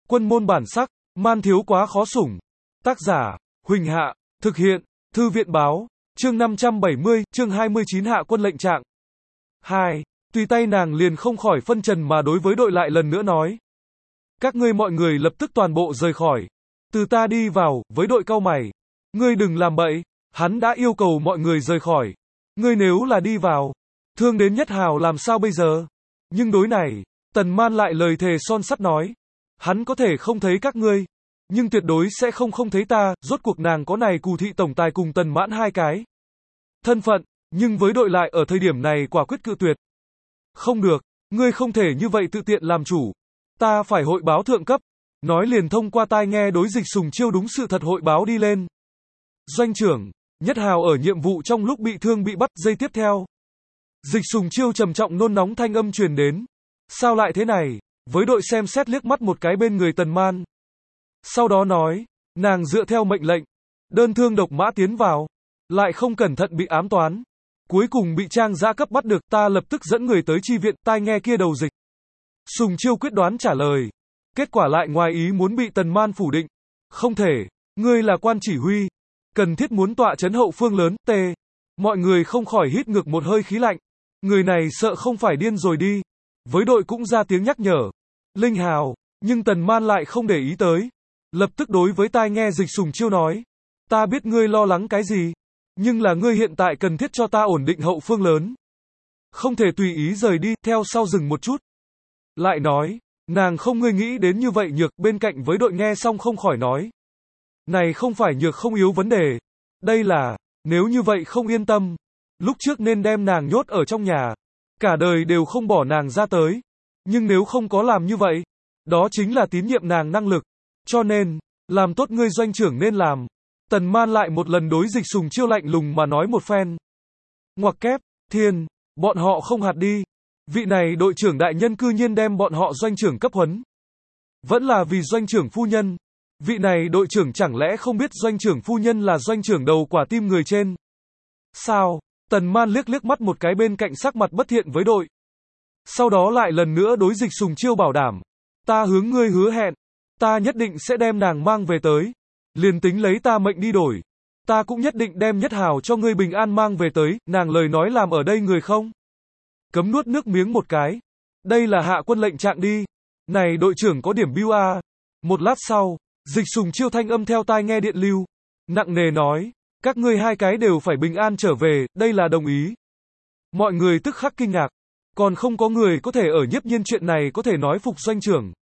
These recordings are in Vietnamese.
Quân môn bản sắc, man thiếu quá khó sủng. Tác giả, Huỳnh Hạ, thực hiện, Thư viện báo, chương 570, chương 29 hạ quân lệnh trạng. 2. Tùy tay nàng liền không khỏi phân trần mà đối với đội lại lần nữa nói. Các ngươi mọi người lập tức toàn bộ rời khỏi. Từ ta đi vào, với đội cau mày. Ngươi đừng làm bậy, hắn đã yêu cầu mọi người rời khỏi. Ngươi nếu là đi vào, thương đến Nhất Hào làm sao bây giờ? Nhưng đối này, Tần Man lại lời thề son sắt nói. Hắn có thể không thấy các ngươi, nhưng tuyệt đối sẽ không thấy ta, rốt cuộc nàng có này Cù thị tổng tài cùng Tần Mãn hai cái thân phận, nhưng với đội lại ở thời điểm này quả quyết cự tuyệt. Không được, ngươi không thể như vậy tự tiện làm chủ. Ta phải hội báo thượng cấp. Nói liền thông qua tai nghe đối Dịch Sùng Chiêu đúng sự thật hội báo đi lên. Doanh trưởng, Nhất Hào ở nhiệm vụ trong lúc bị thương bị bắt, giây tiếp theo. Dịch Sùng Chiêu trầm trọng nôn nóng thanh âm truyền đến. Sao lại thế này? Với đội xem xét liếc mắt một cái bên người Tần Man. Sau đó nói, nàng dựa theo mệnh lệnh, đơn thương độc mã tiến vào, lại không cẩn thận bị ám toán. Cuối cùng bị Trang Dã cấp bắt được, ta lập tức dẫn người tới chi viện, tai nghe kia đầu Dịch Sùng Chiêu quyết đoán trả lời. Kết quả lại ngoài ý muốn bị Tần Man phủ định. Không thể, ngươi là quan chỉ huy, cần thiết muốn tọa trấn hậu phương lớn, mọi người không khỏi hít ngược một hơi khí lạnh. Người này sợ không phải điên rồi đi. Với đội cũng ra tiếng nhắc nhở. Linh Hào, nhưng Tần Man lại không để ý tới. Lập tức đối với tai nghe Dịch Sùng Chiêu nói. Ta biết ngươi lo lắng cái gì, nhưng là ngươi hiện tại cần thiết cho ta ổn định hậu phương lớn. Không thể tùy ý rời đi, theo sau dừng một chút. Lại nói, nàng không ngươi nghĩ đến như vậy nhược, bên cạnh với đội nghe xong không khỏi nói. Này không phải nhược không yếu vấn đề. Đây là, nếu như vậy không yên tâm, lúc trước nên đem nàng nhốt ở trong nhà. Cả đời đều không bỏ nàng ra tới. Nhưng nếu không có làm như vậy, đó chính là tín nhiệm nàng năng lực. Cho nên, làm tốt ngươi doanh trưởng nên làm. Tần Man lại một lần đối Dịch Sùng Chiêu lạnh lùng mà nói một phen. Ngoặc kép, thiên, bọn họ không hạt đi. Vị này đội trưởng đại nhân cư nhiên đem bọn họ doanh trưởng cấp huấn. Vẫn là vì doanh trưởng phu nhân. Vị này đội trưởng chẳng lẽ không biết doanh trưởng phu nhân là doanh trưởng đầu quả tim người trên? Sao? Tần Man liếc mắt một cái bên cạnh sắc mặt bất thiện với đội. Sau đó lại lần nữa đối Dịch Sùng Chiêu bảo đảm. Ta hướng ngươi hứa hẹn. Ta nhất định sẽ đem nàng mang về tới. Liền tính lấy ta mệnh đi đổi. Ta cũng nhất định đem Nhất Hào cho ngươi bình an mang về tới. Nàng lời nói làm ở đây người không? Cấm nuốt nước miếng một cái. Đây là hạ quân lệnh trạng đi. Này đội trưởng có điểm bưu a. Một lát sau, Dịch Sùng Chiêu thanh âm theo tai nghe điện lưu. Nặng nề nói. Các ngươi hai cái đều phải bình an trở về, đây là đồng ý. Mọi người tức khắc kinh ngạc. Còn không có người có thể ở Nhiếp Nhiên chuyện này có thể nói phục doanh trưởng.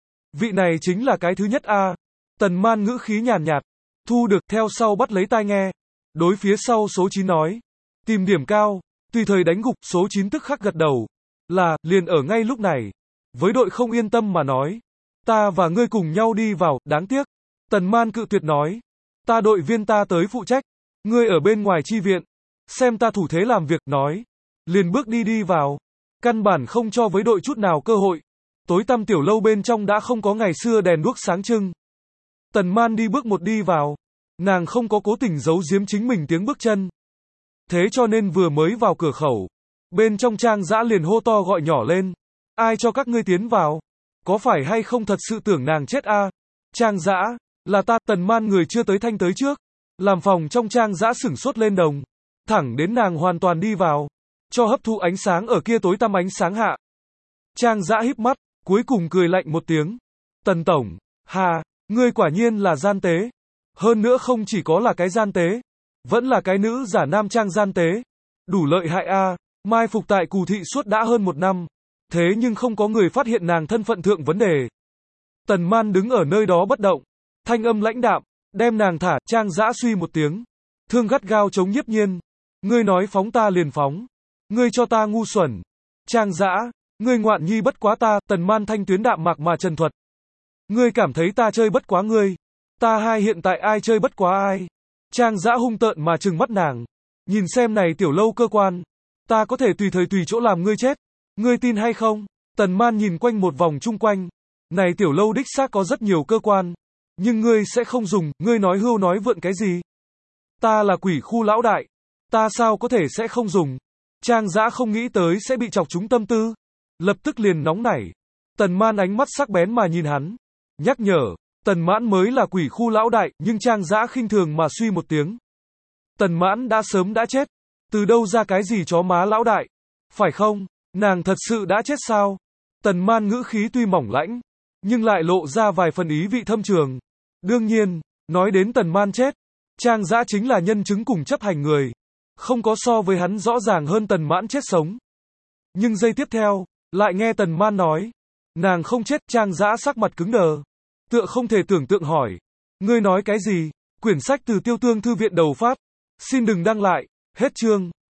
Vị này chính là cái thứ nhất a. Tần Man ngữ khí nhàn nhạt. Thu được, theo sau bắt lấy tai nghe. Đối phía sau số 9 nói. Tìm điểm cao, tùy thời đánh gục, số 9 tức khắc gật đầu. Là, liền ở ngay lúc này. Với đội không yên tâm mà nói. Ta và ngươi cùng nhau đi vào, đáng tiếc. Tần Man cự tuyệt nói. Ta đội viên ta tới phụ trách. Ngươi ở bên ngoài chi viện. Xem ta thủ thế làm việc, nói. Liền bước đi vào. Căn bản không cho với đội chút nào cơ hội. Tối tăm tiểu lâu bên trong đã không có ngày xưa đèn đuốc sáng trưng. Tần Man đi bước một đi vào. Nàng không có cố tình giấu giếm chính mình tiếng bước chân. Thế cho nên vừa mới vào cửa khẩu. Bên trong Trang Dã liền hô to gọi nhỏ lên. Ai cho các ngươi tiến vào? Có phải hay không thật sự tưởng nàng chết a? Trang Dã, là ta. Tần Man người chưa tới thanh tới trước. Làm phòng trong Trang Dã sửng sốt lên đồng. Thẳng đến nàng hoàn toàn đi vào. Cho hấp thụ ánh sáng ở kia tối tăm ánh sáng hạ. Trang Dã híp mắt, cuối cùng cười lạnh một tiếng. Tần tổng, hà, ngươi quả nhiên là gian tế. Hơn nữa không chỉ có là cái gian tế, vẫn là cái nữ giả nam trang gian tế. Đủ lợi hại a. Mai phục tại Cù thị suốt đã hơn 1 năm. Thế nhưng không có người phát hiện nàng thân phận thượng vấn đề. Tần Man đứng ở nơi đó bất động. Thanh âm lãnh đạm, đem nàng thả. Trang Dã suy một tiếng. Thương gắt gao chống Nhiếp Nhiên. Ngươi nói phóng ta liền phóng. Ngươi cho ta ngu xuẩn. Trang Dã, ngươi ngoạn nhi bất quá ta. Tần Man thanh tuyến đạm mạc mà trần thuật. Ngươi cảm thấy ta chơi bất quá ngươi. Ta hai hiện tại ai chơi bất quá ai. Trang Dã hung tợn mà trừng mắt nàng. Nhìn xem này tiểu lâu cơ quan. Ta có thể tùy thời tùy chỗ làm ngươi chết. Ngươi tin hay không? Tần Man nhìn quanh một vòng chung quanh. Này tiểu lâu đích xác có rất nhiều cơ quan. Nhưng ngươi sẽ không dùng, ngươi nói hưu nói vượn cái gì? Ta là quỷ khu lão đại. Ta sao có thể sẽ không dùng? Trang Dã không nghĩ tới sẽ bị chọc trúng tâm tư. Lập tức liền nóng nảy. Tần Man ánh mắt sắc bén mà nhìn hắn. Nhắc nhở, Tần Mãn mới là quỷ khu lão đại, nhưng Trang Dã khinh thường mà suy một tiếng. Tần Mãn đã sớm đã chết. Từ đâu ra cái gì chó má lão đại? Phải không? Nàng thật sự đã chết sao? Tần Man ngữ khí tuy mỏng lãnh, nhưng lại lộ ra vài phần ý vị thâm trường. Đương nhiên, nói đến Tần Man chết, Trang Dã chính là nhân chứng cùng chấp hành người. Không có so với hắn rõ ràng hơn Tần Mãn chết sống. Nhưng giây tiếp theo, lại nghe Tần Man nói, nàng không chết. Trang Dã sắc mặt cứng đờ, tựa không thể tưởng tượng hỏi, ngươi nói cái gì? Quyển sách từ Tiêu Tương thư viện đầu phát. Xin đừng đăng lại. Hết chương.